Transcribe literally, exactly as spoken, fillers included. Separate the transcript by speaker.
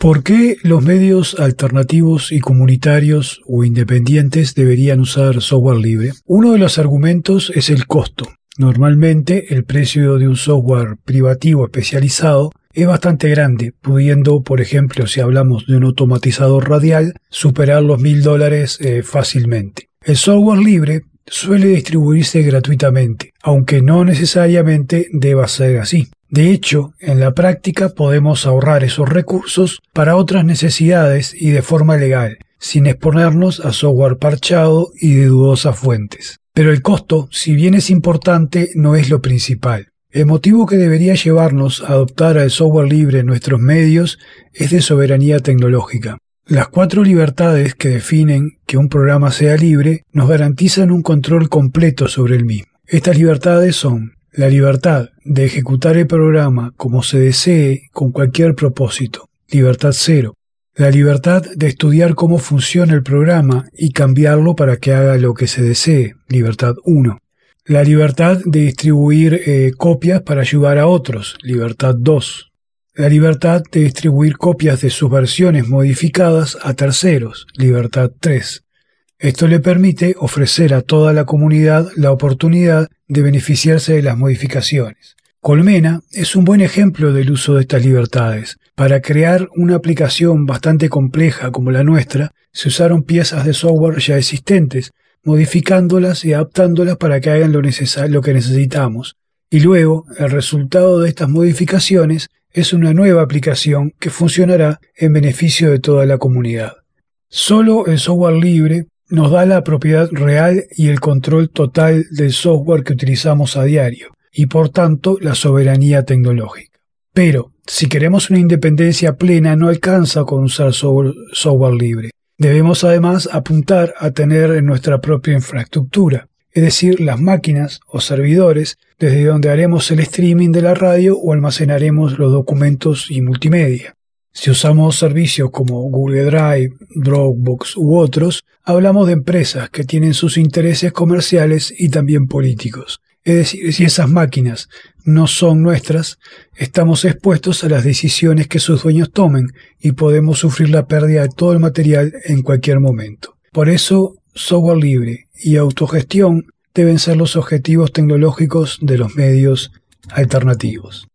Speaker 1: ¿Por qué los medios alternativos y comunitarios o independientes deberían usar software libre? Uno de los argumentos es el costo. Normalmente el precio de un software privativo especializado es bastante grande, pudiendo, por ejemplo, si hablamos de un automatizador radial, superar los mil dólares eh, fácilmente. El software libre suele distribuirse gratuitamente, aunque no necesariamente deba ser así. De hecho, en la práctica podemos ahorrar esos recursos para otras necesidades y de forma legal, sin exponernos a software parchado y de dudosas fuentes. Pero el costo, si bien es importante, no es lo principal. El motivo que debería llevarnos a adoptar el software libre en nuestros medios es de soberanía tecnológica. Las cuatro libertades que definen que un programa sea libre nos garantizan un control completo sobre el mismo. Estas libertades son la libertad de ejecutar el programa como se desee con cualquier propósito, libertad cero. La libertad de estudiar cómo funciona el programa y cambiarlo para que haga lo que se desee, libertad uno. La libertad de distribuir eh, copias para ayudar a otros, libertad dos. La libertad de distribuir copias de sus versiones modificadas a terceros, libertad tres. Esto le permite ofrecer a toda la comunidad la oportunidad de beneficiarse de las modificaciones. Colmena es un buen ejemplo del uso de estas libertades. Para crear una aplicación bastante compleja como la nuestra, se usaron piezas de software ya existentes, modificándolas y adaptándolas para que hagan lo, neces- lo que necesitamos. Y luego, el resultado de estas modificaciones es una nueva aplicación que funcionará en beneficio de toda la comunidad. Solo el software libre nos da la propiedad real y el control total del software que utilizamos a diario, y por tanto la soberanía tecnológica. Pero, si queremos una independencia plena, no alcanza con usar software libre. Debemos además apuntar a tener nuestra propia infraestructura, es decir, las máquinas o servidores desde donde haremos el streaming de la radio o almacenaremos los documentos y multimedia. Si usamos servicios como Google Drive, Dropbox u otros, hablamos de empresas que tienen sus intereses comerciales y también políticos. Es decir, si esas máquinas no son nuestras, estamos expuestos a las decisiones que sus dueños tomen y podemos sufrir la pérdida de todo el material en cualquier momento. Por eso, software libre y autogestión deben ser los objetivos tecnológicos de los medios alternativos.